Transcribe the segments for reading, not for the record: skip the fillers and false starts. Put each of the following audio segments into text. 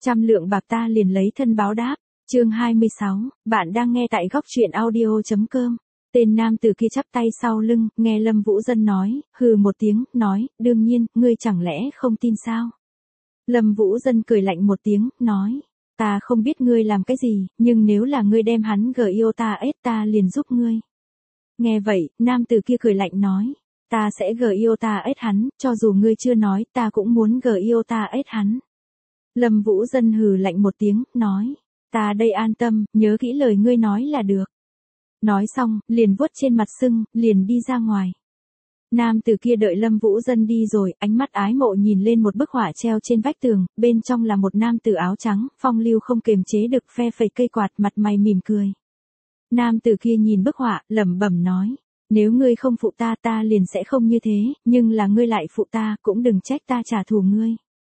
100 lượng bạc ta liền lấy thân báo đáp. Chương 26, bạn đang nghe tại góc truyện audio.com. Tên nam tử kia chắp tay sau lưng, nghe Lâm Vũ Dân nói, hừ một tiếng, nói, đương nhiên, ngươi chẳng lẽ không tin sao? Lâm Vũ Dân cười lạnh một tiếng, nói, ta không biết ngươi làm cái gì, nhưng nếu là ngươi đem hắn Giota ta liền giúp ngươi. Nghe vậy, nam tử kia cười lạnh nói, ta sẽ Giota hắn, cho dù ngươi chưa nói, ta cũng muốn Giota hắn. Lâm Vũ Dân hừ lạnh một tiếng, nói, ta đây an tâm, nhớ kỹ lời ngươi nói là được. Nói xong, liền vuốt trên mặt sưng, liền đi ra ngoài. Nam tử kia đợi Lâm Vũ Dân đi rồi, ánh mắt ái mộ nhìn lên một bức họa treo trên vách tường, bên trong là một nam tử áo trắng, phong lưu không kiềm chế được phe phẩy cây quạt, mặt mày mỉm cười. Nam tử kia nhìn bức họa, lẩm bẩm nói, nếu ngươi không phụ ta, ta liền sẽ không như thế, nhưng là ngươi lại phụ ta, cũng đừng trách ta trả thù ngươi.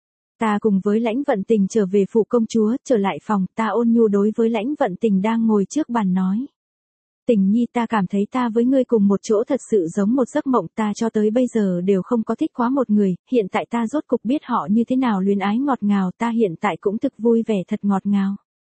Ta cùng với Lãnh Vận Tình trở về phủ công chúa, trở lại phòng, ta ôn nhu đối với Lãnh Vận Tình đang ngồi trước bàn nói. Tình nhi, ta cảm thấy ta với ngươi cùng một chỗ thật sự giống một giấc mộng, ta cho tới bây giờ đều không có thích quá một người, hiện tại ta rốt cục biết họ như thế nào luyến ái ngọt ngào, ta hiện tại cũng thực vui vẻ thật ngọt ngào.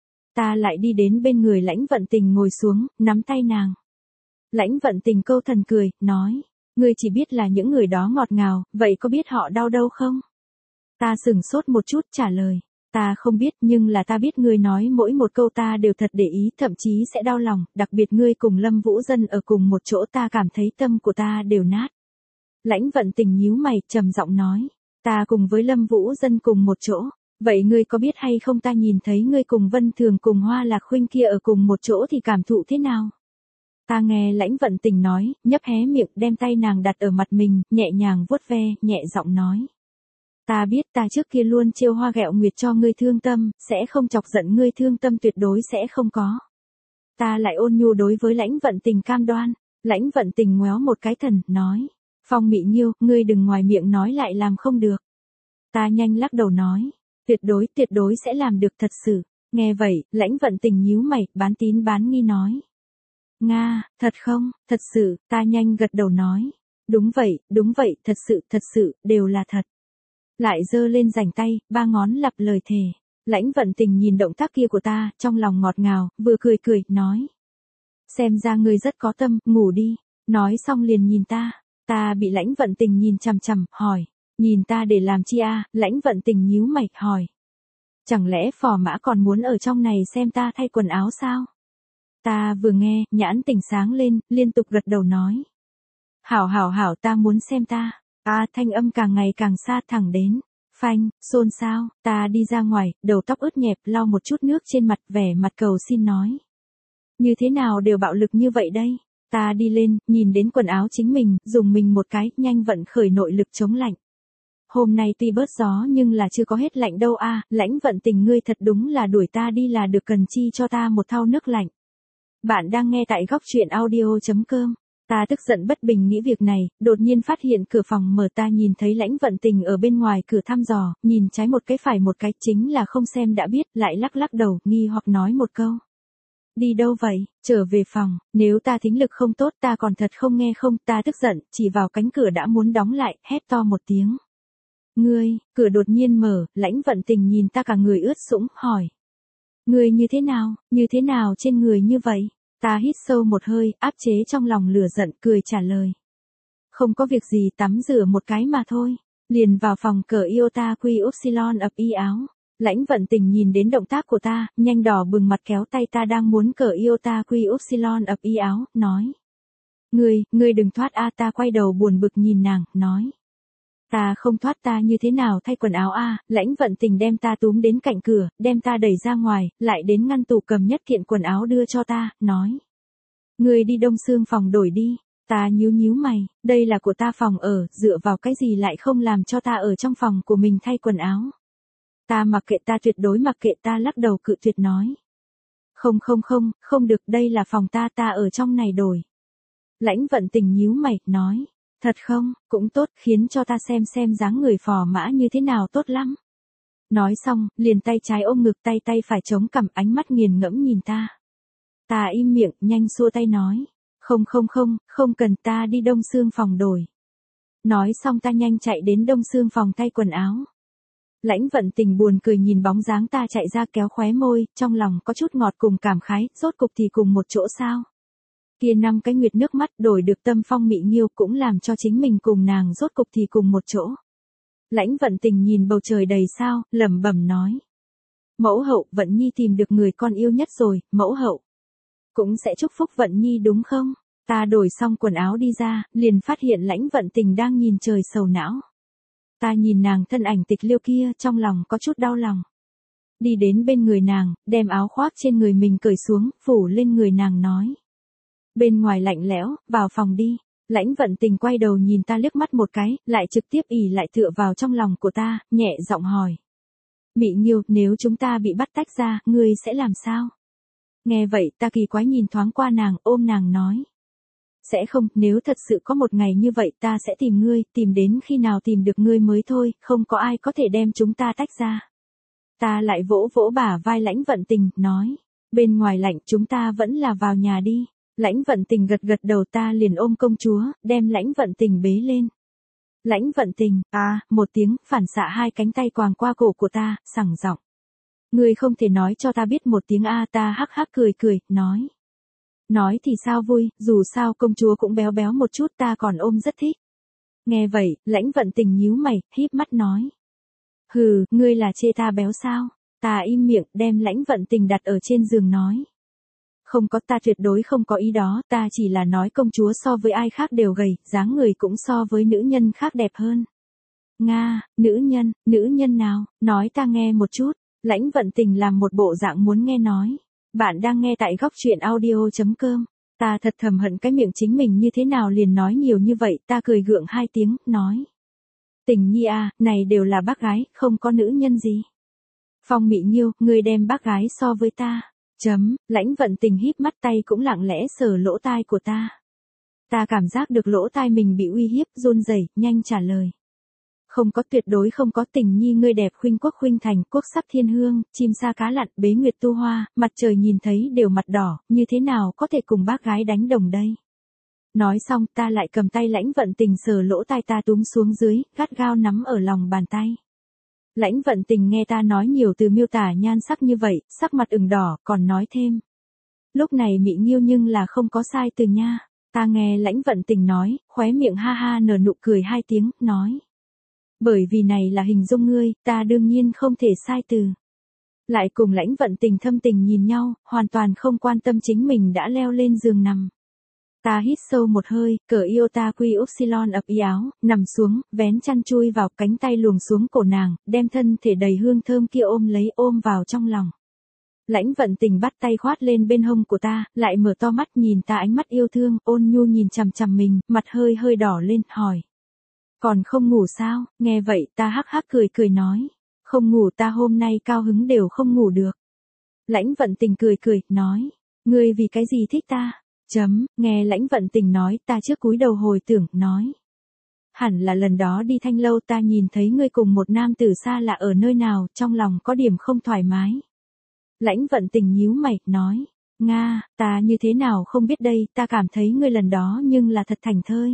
Ta lại đi đến bên người Lãnh Vận Tình ngồi xuống, nắm tay nàng. Lãnh Vận Tình câu thần cười, nói, ngươi chỉ biết là những người đó ngọt ngào, vậy có biết họ đau đâu không? Ta sửng sốt một chút trả lời, ta không biết, nhưng là ta biết ngươi nói mỗi một câu ta đều thật để ý, thậm chí sẽ đau lòng, đặc biệt ngươi cùng Lâm Vũ Dân ở cùng một chỗ, ta cảm thấy tâm của ta đều nát. Lãnh Vận Tình nhíu mày, trầm giọng nói, ta cùng với Lâm Vũ Dân cùng một chỗ, vậy ngươi có biết hay không, ta nhìn thấy ngươi cùng Vân Thường cùng Hoa Lạc Khuynh kia ở cùng một chỗ thì cảm thụ thế nào? Ta nghe Lãnh Vận Tình nói, nhấp hé miệng, đem tay nàng đặt ở mặt mình, nhẹ nhàng vuốt ve, nhẹ giọng nói. Ta biết ta trước kia luôn trêu hoa ghẹo nguyệt cho ngươi thương tâm, sẽ không chọc giận ngươi, thương tâm tuyệt đối sẽ không có. Ta lại ôn nhu đối với Lãnh Vận Tình cam đoan. Lãnh Vận Tình ngoéo một cái thần, nói, Phong Mị Nhiêu, ngươi đừng ngoài miệng nói lại làm không được. Ta nhanh lắc đầu nói, tuyệt đối sẽ làm được thật sự. Nghe vậy, Lãnh Vận Tình nhíu mày, bán tín bán nghi nói. Nga, thật không, thật sự, ta nhanh gật đầu nói. Đúng vậy, thật sự, đều là thật. Lại giơ lên rảnh tay, ba ngón lặp lời thề. Lãnh Vận Tình nhìn động tác kia của ta, trong lòng ngọt ngào, vừa cười, nói. Xem ra ngươi rất có tâm, ngủ đi. Nói xong liền nhìn ta. Ta bị Lãnh Vận Tình nhìn chằm chằm, hỏi. Nhìn ta để làm chi a? Lãnh Vận Tình nhíu mày, hỏi. Chẳng lẽ phò mã còn muốn ở trong này xem ta thay quần áo sao? Ta vừa nghe, nhãn tình sáng lên, liên tục gật đầu nói. Hảo, ta muốn xem ta. Thanh âm càng ngày càng xa, thẳng đến. Phanh, xôn xao, ta đi ra ngoài, đầu tóc ướt nhẹp, lau một chút nước trên mặt, vẻ mặt cầu xin nói. Như thế nào đều bạo lực như vậy đây? Ta đi lên, nhìn đến quần áo chính mình, dùng mình một cái, nhanh vận khởi nội lực chống lạnh. Hôm nay tuy bớt gió nhưng là chưa có hết lạnh đâu a. Lãnh Vận Tình, ngươi thật đúng là đuổi ta đi là được, cần chi cho ta một thau nước lạnh. Bạn đang nghe tại góc truyện audio.com. Ta tức giận bất bình nghĩ việc này, đột nhiên phát hiện cửa phòng mở, ta nhìn thấy Lãnh Vận Tình ở bên ngoài cửa thăm dò, nhìn trái một cái phải một cái, chính là không xem đã biết, lại lắc đầu, nghi hoặc nói một câu. Đi đâu vậy? Trở về phòng, nếu ta thính lực không tốt ta còn thật không nghe không, ta tức giận, chỉ vào cánh cửa đã muốn đóng lại, hét to một tiếng. Ngươi, cửa đột nhiên mở, Lãnh Vận Tình nhìn ta cả người ướt sũng, hỏi. Ngươi như thế nào trên người như vậy? Ta hít sâu một hơi, áp chế trong lòng lửa giận, cười trả lời. Không có việc gì, tắm rửa một cái mà thôi. Liền vào phòng cởi Iota Quy Upsilon ập y áo. Lãnh Vận Tình nhìn đến động tác của ta, nhanh đỏ bừng mặt kéo tay ta đang muốn cởi Iota Quy Upsilon ập y áo, nói. Ngươi đừng thoát a. Ta quay đầu buồn bực nhìn nàng, nói. Ta không thoát, ta như thế nào thay quần áo a? Lãnh Vận Tình đem ta túm đến cạnh cửa, đem ta đẩy ra ngoài, lại đến ngăn tủ cầm nhất kiện quần áo đưa cho ta, nói. Ngươi đi Đông Xương phòng đổi đi. Ta nhíu mày, đây là của ta phòng ở, dựa vào cái gì lại không làm cho ta ở trong phòng của mình thay quần áo. Ta mặc kệ, ta tuyệt đối mặc kệ, ta lắc đầu cự tuyệt nói. Không được, đây là phòng ta ở trong này đổi. Lãnh Vận Tình nhíu mày, nói. Thật không, cũng tốt, khiến cho ta xem dáng người phò mã như thế nào, tốt lắm. Nói xong, liền tay trái ôm ngực, tay phải chống cằm, ánh mắt nghiền ngẫm nhìn ta. Ta im miệng, nhanh xua tay nói. Không cần, ta đi Đông Xương phòng đổi. Nói xong ta nhanh chạy đến Đông Xương phòng thay quần áo. Lãnh Vận Tình buồn cười nhìn bóng dáng ta chạy ra kéo khóe môi, trong lòng có chút ngọt cùng cảm khái, rốt cục thì cùng một chỗ sao. Kia 5 cái nguyệt nước mắt đổi được tâm phong mị nghiêu cũng làm cho chính mình cùng nàng rốt cục thì cùng một chỗ. Lãnh Vận Tình nhìn bầu trời đầy sao, lẩm bẩm nói. Mẫu hậu, Vận Nhi tìm được người con yêu nhất rồi, mẫu hậu. Cũng sẽ chúc phúc Vận Nhi đúng không? Ta đổi xong quần áo đi ra, liền phát hiện Lãnh Vận Tình đang nhìn trời sầu não. Ta nhìn nàng thân ảnh tịch liêu kia, trong lòng có chút đau lòng. Đi đến bên người nàng, đem áo khoác trên người mình cởi xuống, phủ lên người nàng nói. Bên ngoài lạnh lẽo, vào phòng đi. Lãnh Vận Tình quay đầu nhìn ta liếc mắt một cái, lại trực tiếp ỉ lại tựa vào trong lòng của ta, nhẹ giọng hỏi. Mị Nghiêu, nếu chúng ta bị bắt tách ra, ngươi sẽ làm sao? Nghe vậy, ta kỳ quái nhìn thoáng qua nàng, ôm nàng nói. Sẽ không, nếu thật sự có một ngày như vậy ta sẽ tìm ngươi, tìm đến khi nào tìm được ngươi mới thôi, không có ai có thể đem chúng ta tách ra. Ta lại vỗ vỗ bả vai Lãnh Vận Tình, nói. Bên ngoài lạnh chúng ta vẫn là vào nhà đi. Lãnh Vận Tình gật gật đầu, ta liền ôm công chúa, đem Lãnh Vận Tình bế lên. Lãnh Vận Tình, một tiếng, phản xạ 2 cánh tay quàng qua cổ của ta, sẳng giọng. Ngươi không thể nói cho ta biết một tiếng ta hắc hắc cười cười, nói. Nói thì sao vui, dù sao công chúa cũng béo béo một chút, ta còn ôm rất thích. Nghe vậy, Lãnh Vận Tình nhíu mày, híp mắt nói. Hừ, ngươi là chê ta béo sao? Ta im miệng, đem Lãnh Vận Tình đặt ở trên giường nói. Không có, ta tuyệt đối không có ý đó, ta chỉ là nói công chúa so với ai khác đều gầy, dáng người cũng so với nữ nhân khác đẹp hơn. Nga, nữ nhân nào, nói ta nghe một chút. Lãnh Vận Tình làm một bộ dạng muốn nghe nói. Bạn đang nghe tại góc truyện audio.com. Ta thật thầm hận cái miệng chính mình như thế nào liền nói nhiều như vậy, ta cười gượng 2 tiếng, nói. Tình Nhi này đều là bác gái, không có nữ nhân gì. Phong Mị Nghiêu, ngươi đem bác gái so với ta. Lãnh Vận Tình híp mắt, tay cũng lặng lẽ sờ lỗ tai của ta. Ta cảm giác được lỗ tai mình bị uy hiếp, run rẩy, nhanh trả lời. Không có, tuyệt đối không có. Tình Nhi ngươi đẹp khuynh quốc khuynh thành, quốc sắc thiên hương, chim sa cá lặn, bế nguyệt tu hoa, mặt trời nhìn thấy đều mặt đỏ, như thế nào có thể cùng bác gái đánh đồng đây. Nói xong, ta lại cầm tay Lãnh Vận Tình sờ lỗ tai ta túm xuống dưới, gắt gao nắm ở lòng bàn tay. Lãnh Vận Tình nghe ta nói nhiều từ miêu tả nhan sắc như vậy, sắc mặt ửng đỏ, còn nói thêm. Lúc này Mị Nghiêu nhưng là không có sai từ nha. Ta nghe Lãnh Vận Tình nói, khóe miệng ha ha nở nụ cười 2 tiếng, nói. Bởi vì này là hình dung ngươi, ta đương nhiên không thể sai từ. Lại cùng Lãnh Vận Tình thâm tình nhìn nhau, hoàn toàn không quan tâm chính mình đã leo lên giường nằm. Ta hít sâu một hơi, cởi iota quy upsilon ập y áo, nằm xuống, vén chăn chui vào, cánh tay luồn xuống cổ nàng, đem thân thể đầy hương thơm kia ôm vào trong lòng. Lãnh Vận Tình bắt tay khoát lên bên hông của ta, lại mở to mắt nhìn ta ánh mắt yêu thương, ôn nhu nhìn chằm chằm mình, mặt hơi hơi đỏ lên, hỏi. Còn không ngủ sao? Nghe vậy ta hắc hắc cười nói. Không ngủ, ta hôm nay cao hứng đều không ngủ được. Lãnh Vận Tình cười, nói. Ngươi vì cái gì thích ta? Nghe Lãnh Vận Tình nói, ta trước cúi đầu hồi tưởng, nói. Hẳn là lần đó đi Thanh Lâu ta nhìn thấy ngươi cùng một nam tử xa lạ ở nơi nào, trong lòng có điểm không thoải mái. Lãnh Vận Tình nhíu mày, nói. Nga, ta như thế nào không biết đây, ta cảm thấy ngươi lần đó nhưng là thật thành thơi.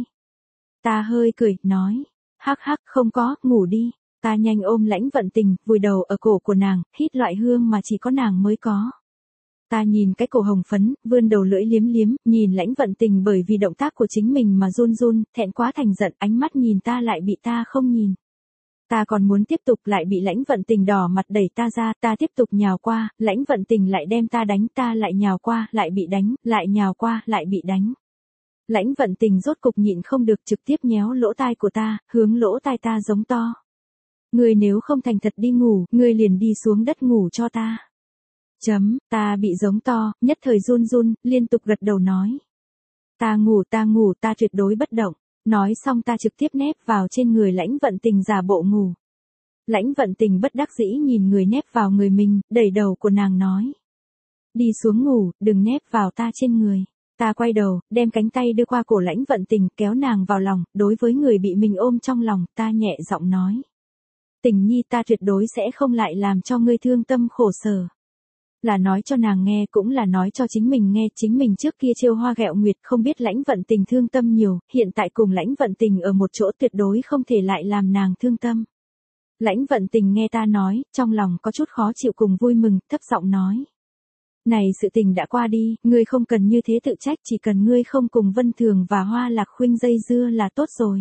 Ta hơi cười, nói. Hắc hắc, không có, ngủ đi. Ta nhanh ôm Lãnh Vận Tình, vùi đầu ở cổ của nàng, hít loại hương mà chỉ có nàng mới có. Ta nhìn cái cổ hồng phấn, vươn đầu lưỡi liếm, nhìn Lãnh Vận Tình bởi vì động tác của chính mình mà run, thẹn quá thành giận, ánh mắt nhìn ta lại bị ta không nhìn. Ta còn muốn tiếp tục, lại bị Lãnh Vận Tình đỏ mặt đẩy ta ra, ta tiếp tục nhào qua, Lãnh Vận Tình lại đem ta đánh, ta lại nhào qua, lại bị đánh, lại nhào qua, lại bị đánh. Lãnh Vận Tình rốt cục nhịn không được, trực tiếp nhéo lỗ tai của ta, hướng lỗ tai ta giống to. Ngươi nếu không thành thật đi ngủ, ngươi liền đi xuống đất ngủ cho ta. Ta bị giống to, nhất thời run, liên tục gật đầu nói. Ta ngủ, ta tuyệt đối bất động. Nói xong ta trực tiếp nép vào trên người Lãnh Vận Tình giả bộ ngủ. Lãnh Vận Tình bất đắc dĩ nhìn người nép vào người mình, đẩy đầu của nàng nói. Đi xuống ngủ, đừng nép vào ta trên người. Ta quay đầu, đem cánh tay đưa qua cổ Lãnh Vận Tình, kéo nàng vào lòng, đối với người bị mình ôm trong lòng, ta nhẹ giọng nói. Tình Nhi, ta tuyệt đối sẽ không lại làm cho ngươi thương tâm khổ sở. Là nói cho nàng nghe, cũng là nói cho chính mình nghe, chính mình trước kia trêu hoa ghẹo nguyệt, không biết Lãnh Vận Tình thương tâm nhiều, hiện tại cùng Lãnh Vận Tình ở một chỗ tuyệt đối không thể lại làm nàng thương tâm. Lãnh Vận Tình nghe ta nói, trong lòng có chút khó chịu cùng vui mừng, thấp giọng nói. Này sự tình đã qua đi, ngươi không cần như thế tự trách, chỉ cần ngươi không cùng Vân Thường và Hoa Lạc Khuynh dây dưa là tốt rồi.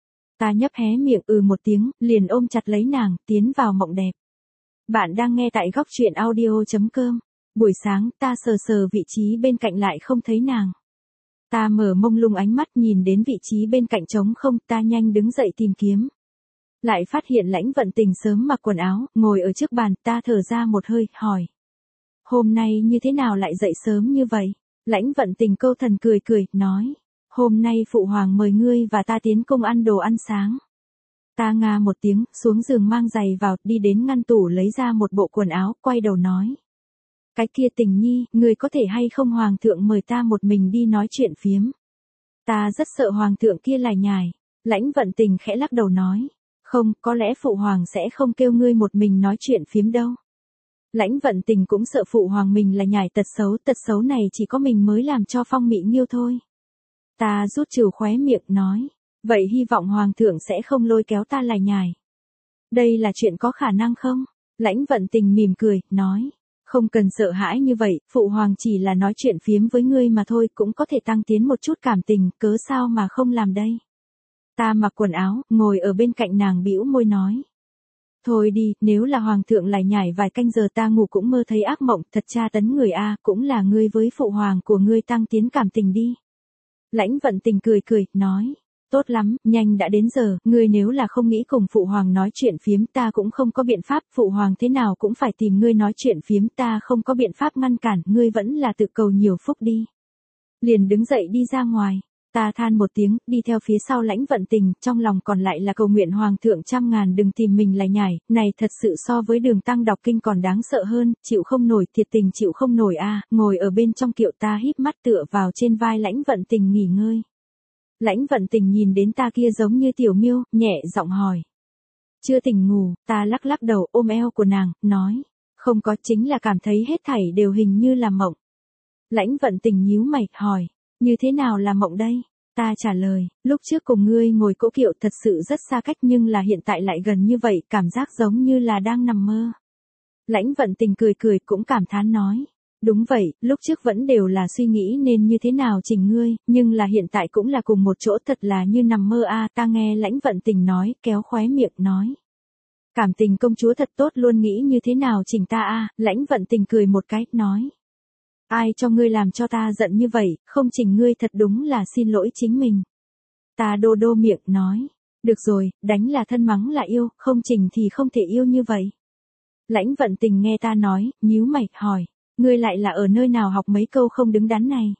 Ta nhấp hé miệng một tiếng, liền ôm chặt lấy nàng, tiến vào mộng đẹp. Bạn đang nghe tại góc truyện audio.com. Buổi sáng ta sờ sờ vị trí bên cạnh lại không thấy nàng. Ta mở mông lung ánh mắt nhìn đến vị trí bên cạnh trống không, ta nhanh đứng dậy tìm kiếm. Lại phát hiện Lãnh Vận Tình sớm mặc quần áo, ngồi ở trước bàn, ta thở ra một hơi, hỏi. Hôm nay như thế nào lại dậy sớm như vậy? Lãnh Vận Tình câu thần cười cười, nói. Hôm nay Phụ Hoàng mời ngươi và ta tiến cung ăn đồ ăn sáng. Ta nga một tiếng, xuống giường mang giày vào, đi đến ngăn tủ lấy ra một bộ quần áo, quay đầu nói. Cái kia Tình nhi, ngươi có thể hay không Hoàng thượng mời ta một mình đi nói chuyện phiếm. Ta rất sợ Hoàng thượng kia lải nhải. Lãnh Vận Tình khẽ lắc đầu nói. Không, có lẽ Phụ Hoàng sẽ không kêu ngươi một mình nói chuyện phiếm đâu. Lãnh Vận Tình cũng sợ Phụ Hoàng mình là nhải tật xấu này chỉ có mình mới làm cho phong mị nghiêu thôi. Ta rút trừ khóe miệng nói. Vậy hy vọng Hoàng thượng sẽ không lôi kéo ta lải nhải. Đây là chuyện có khả năng không? Lãnh Vận Tình mỉm cười, nói. Không cần sợ hãi như vậy, Phụ Hoàng chỉ là nói chuyện phiếm với ngươi mà thôi, cũng có thể tăng tiến một chút cảm tình, cớ sao mà không làm đây. Ta mặc quần áo, ngồi ở bên cạnh nàng bĩu môi nói. Thôi đi, nếu là Hoàng thượng lại nhảy vài canh giờ ta ngủ cũng mơ thấy ác mộng, thật tra tấn người a, cũng là ngươi với Phụ Hoàng của ngươi tăng tiến cảm tình đi. Lãnh Vận Tình cười cười, nói. Tốt lắm, nhanh đã đến giờ, ngươi nếu là không nghĩ cùng Phụ Hoàng nói chuyện phiếm ta cũng không có biện pháp, Phụ Hoàng thế nào cũng phải tìm ngươi nói chuyện phiếm, ta không có biện pháp ngăn cản, ngươi vẫn là tự cầu nhiều phúc đi. Liền đứng dậy đi ra ngoài. Ta than một tiếng, đi theo phía sau Lãnh Vận Tình, trong lòng còn lại là cầu nguyện Hoàng thượng trăm ngàn đừng tìm mình lải nhải, này thật sự so với Đường Tăng đọc kinh còn đáng sợ hơn, chịu không nổi, thiệt tình chịu không nổi a. Ngồi ở bên trong kiệu ta híp mắt tựa vào trên vai Lãnh Vận Tình nghỉ ngơi. Lãnh Vận Tình nhìn đến ta kia giống như tiểu miêu, nhẹ giọng hỏi. Chưa tỉnh ngủ, ta lắc lắc đầu ôm eo của nàng, nói. Không có, chính là cảm thấy hết thảy đều hình như là mộng. Lãnh Vận Tình nhíu mày, hỏi. Như thế nào là mộng đây? Ta trả lời, lúc trước cùng ngươi ngồi cỗ kiệu thật sự rất xa cách nhưng là hiện tại lại gần như vậy, cảm giác giống như là đang nằm mơ. Lãnh Vận Tình cười cười cũng cảm thán nói. Đúng vậy, lúc trước vẫn đều là suy nghĩ nên như thế nào chỉnh ngươi, nhưng là hiện tại cũng là cùng một chỗ thật là như nằm mơ a. Ta nghe Lãnh Vận Tình nói, kéo khóe miệng nói. Cảm tình công chúa thật tốt luôn nghĩ như thế nào chỉnh ta a. Lãnh Vận Tình cười một cái, nói. Ai cho ngươi làm cho ta giận như vậy, không chỉnh ngươi thật đúng là xin lỗi chính mình. Ta đô đô miệng nói. Được rồi, đánh là thân mắng là yêu, không chỉnh thì không thể yêu như vậy. Lãnh Vận Tình nghe ta nói, nhíu mày, hỏi. Ngươi lại là ở nơi nào học mấy câu không đứng đắn này?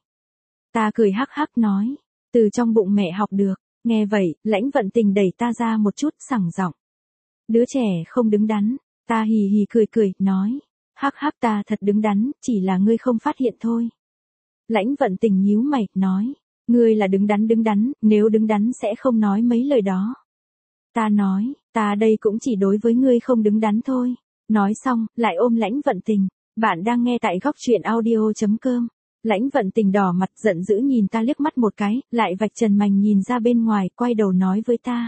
Ta cười hắc hắc nói. Từ trong bụng mẹ học được. Nghe vậy, Lãnh Vận Tình đẩy ta ra một chút, sẳng giọng. Đứa trẻ không đứng đắn. Ta hì hì cười cười, nói. Hắc hắc ta thật đứng đắn, chỉ là ngươi không phát hiện thôi. Lãnh Vận Tình nhíu mày, nói. Ngươi là đứng đắn, nếu đứng đắn sẽ không nói mấy lời đó. Ta nói, ta đây cũng chỉ đối với ngươi không đứng đắn thôi. Nói xong, lại ôm Lãnh Vận Tình. Bạn đang nghe tại góc truyện audio.com. Lãnh Vận Tình đỏ mặt giận dữ nhìn ta liếc mắt một cái, lại vạch trần mành nhìn ra bên ngoài, quay đầu nói với ta.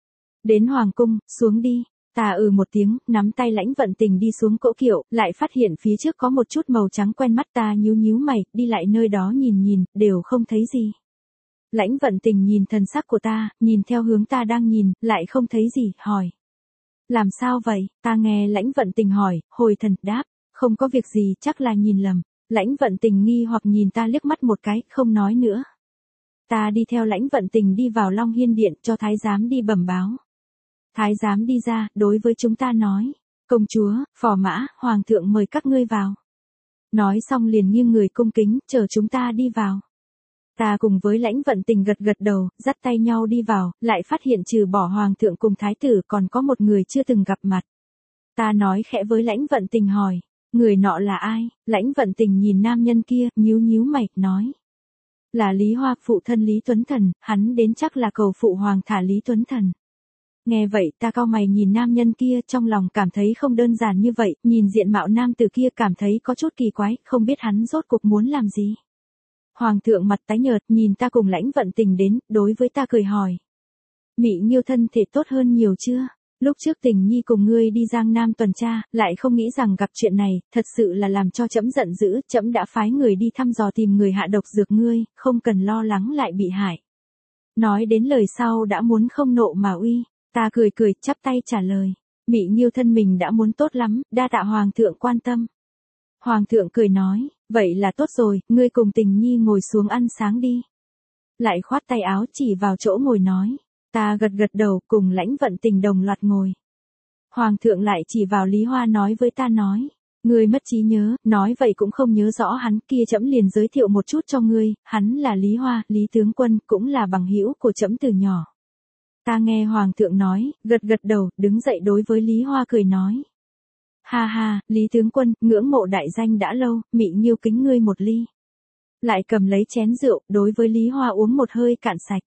Đến Hoàng cung, xuống đi. Ta một tiếng, nắm tay Lãnh Vận Tình đi xuống cỗ kiệu, lại phát hiện phía trước có một chút màu trắng quen mắt ta nhíu mày, đi lại nơi đó nhìn, đều không thấy gì. Lãnh Vận Tình nhìn thần sắc của ta, nhìn theo hướng ta đang nhìn, lại không thấy gì, hỏi. Làm sao vậy? Ta nghe Lãnh Vận Tình hỏi, hồi thần, đáp. Không có việc gì, chắc là nhìn lầm. Lãnh Vận Tình nghi hoặc nhìn ta liếc mắt một cái, không nói nữa. Ta đi theo Lãnh Vận Tình đi vào Long Hiên Điện cho thái giám đi bẩm báo. Thái giám đi ra, đối với chúng ta nói. Công chúa, phò mã, Hoàng thượng mời các ngươi vào. Nói xong liền nghiêng người cung kính, chờ chúng ta đi vào. Ta cùng với Lãnh Vận Tình gật đầu, dắt tay nhau đi vào, lại phát hiện trừ bỏ Hoàng thượng cùng thái tử còn có một người chưa từng gặp mặt. Ta nói khẽ với Lãnh Vận Tình hỏi. Người nọ là ai? Lãnh Vận Tình nhìn nam nhân kia, nhíu mày, nói. Là Lý Hoa, phụ thân Lý Tuấn Thần, hắn đến chắc là cầu phụ hoàng thả Lý Tuấn Thần. Nghe vậy ta cau mày nhìn nam nhân kia, trong lòng cảm thấy không đơn giản như vậy, nhìn diện mạo nam tử kia cảm thấy có chút kỳ quái, không biết hắn rốt cuộc muốn làm gì. Hoàng thượng mặt tái nhợt, nhìn ta cùng Lãnh Vận Tình đến, đối với ta cười hỏi. Mị Nghiêu thân thể tốt hơn nhiều chưa? Lúc trước Tình Nhi cùng ngươi đi Giang Nam tuần tra, lại không nghĩ rằng gặp chuyện này, thật sự là làm cho trẫm giận dữ, trẫm đã phái người đi thăm dò tìm người hạ độc dược ngươi, không cần lo lắng lại bị hại. Nói đến lời sau đã muốn không nộ mà uy, ta cười cười, chắp tay trả lời. Mị Nhiêu thân mình đã muốn tốt lắm, đa tạ Hoàng thượng quan tâm. Hoàng thượng cười nói, vậy là tốt rồi, ngươi cùng Tình Nhi ngồi xuống ăn sáng đi. Lại khoát tay áo chỉ vào chỗ ngồi nói. Ta gật gật đầu cùng Lãnh Vận Tình đồng loạt ngồi. Hoàng thượng lại chỉ vào Lý Hoa nói với ta nói. Ngươi mất trí nhớ, nói vậy cũng không nhớ rõ hắn, kia trẫm liền giới thiệu một chút cho ngươi, hắn là Lý Hoa, Lý tướng quân, cũng là bằng hữu của trẫm từ nhỏ. Ta nghe Hoàng thượng nói, gật gật đầu, đứng dậy đối với Lý Hoa cười nói. Ha ha, Lý tướng quân, ngưỡng mộ đại danh đã lâu, Mị Nhiêu kính ngươi một ly. Lại cầm lấy chén rượu, đối với Lý Hoa uống một hơi cạn sạch.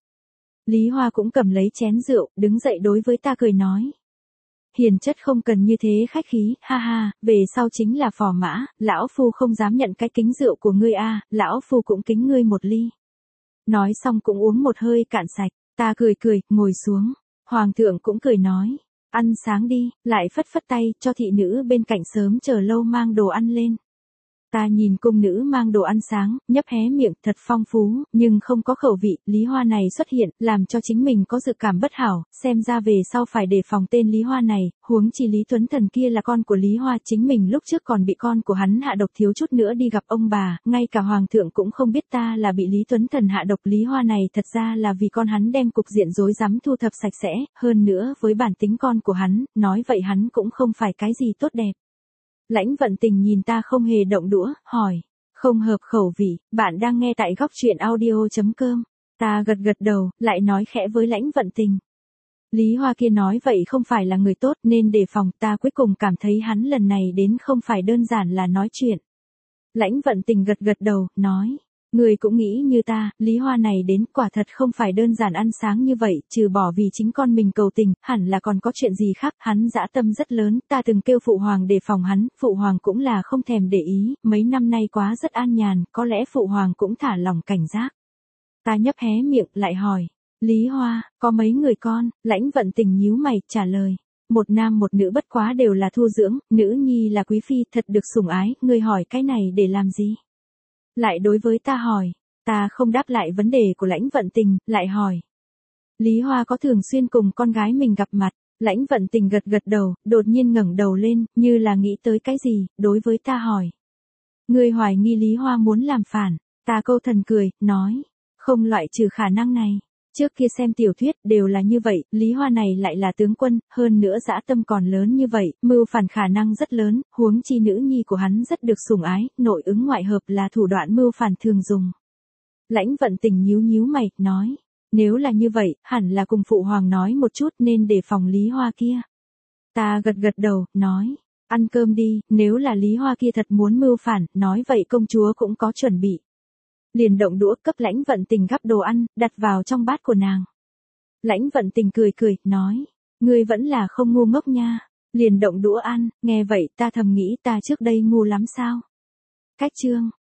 Lý Hoa cũng cầm lấy chén rượu, đứng dậy đối với ta cười nói. Hiền chất không cần như thế khách khí, ha ha, về sau chính là phò mã, lão phu không dám nhận cái kính rượu của ngươi a, lão phu cũng kính ngươi một ly. Nói xong cũng uống một hơi cạn sạch, ta cười cười, ngồi xuống. Hoàng thượng cũng cười nói, ăn sáng đi, lại phất phất tay, cho thị nữ bên cạnh sớm chờ lâu mang đồ ăn lên. Ta nhìn cung nữ mang đồ ăn sáng, nhấp hé miệng, thật phong phú, nhưng không có khẩu vị, Lý Hoa này xuất hiện, làm cho chính mình có dự cảm bất hảo, xem ra về sau phải đề phòng tên Lý Hoa này, huống chi Lý Tuấn Thần kia là con của Lý Hoa, chính mình lúc trước còn bị con của hắn hạ độc thiếu chút nữa đi gặp ông bà, ngay cả Hoàng thượng cũng không biết ta là bị Lý Tuấn Thần hạ độc. Lý Hoa này thật ra là vì con hắn đem cục diện rối rắm thu thập sạch sẽ, hơn nữa với bản tính con của hắn, nói vậy hắn cũng không phải cái gì tốt đẹp. Lãnh Vận Tình nhìn ta không hề động đũa, hỏi. Không hợp khẩu vị, bạn đang nghe tại góc truyện audio.com. Ta gật gật đầu, lại nói khẽ với Lãnh Vận Tình. Lý Hoa kia nói vậy không phải là người tốt nên đề phòng, ta cuối cùng cảm thấy hắn lần này đến không phải đơn giản là nói chuyện. Lãnh Vận Tình gật gật đầu, nói. Người cũng nghĩ như ta, Lý Hoa này đến quả thật không phải đơn giản ăn sáng như vậy, trừ bỏ vì chính con mình cầu tình, hẳn là còn có chuyện gì khác, hắn dã tâm rất lớn, ta từng kêu Phụ Hoàng đề phòng hắn, Phụ Hoàng cũng là không thèm để ý, mấy năm nay quá rất an nhàn, có lẽ Phụ Hoàng cũng thả lòng cảnh giác. Ta nhấp hé miệng, lại hỏi, Lý Hoa, có mấy người con? Lãnh Vận Tình nhíu mày, trả lời. Một nam một nữ bất quá đều là thu dưỡng, nữ nhi là quý phi, thật được sủng ái, ngươi hỏi cái này để làm gì? Lại đối với ta hỏi, ta không đáp lại vấn đề của Lãnh Vận Tình, lại hỏi. Lý Hoa có thường xuyên cùng con gái mình gặp mặt, Lãnh Vận Tình gật gật đầu, đột nhiên ngẩng đầu lên, như là nghĩ tới cái gì, đối với ta hỏi. Ngươi hoài nghi Lý Hoa muốn làm phản, ta câu thần cười, nói, không loại trừ khả năng này. Trước kia xem tiểu thuyết đều là như vậy, Lý Hoa này lại là tướng quân, hơn nữa dã tâm còn lớn như vậy, mưu phản khả năng rất lớn, huống chi nữ nhi của hắn rất được sủng ái, nội ứng ngoại hợp là thủ đoạn mưu phản thường dùng. Lãnh Vận Tình nhíu nhíu mày, nói, nếu là như vậy, hẳn là cùng Phụ Hoàng nói một chút nên đề phòng Lý Hoa kia. Ta gật gật đầu, nói, ăn cơm đi, nếu là Lý Hoa kia thật muốn mưu phản, nói vậy công chúa cũng có chuẩn bị. Liền động đũa cấp Lãnh Vận Tình gắp đồ ăn, đặt vào trong bát của nàng. Lãnh Vận Tình cười cười, nói, ngươi vẫn là không ngu ngốc nha. Liền động đũa ăn, nghe vậy ta thầm nghĩ ta trước đây ngu lắm sao. Cách chương.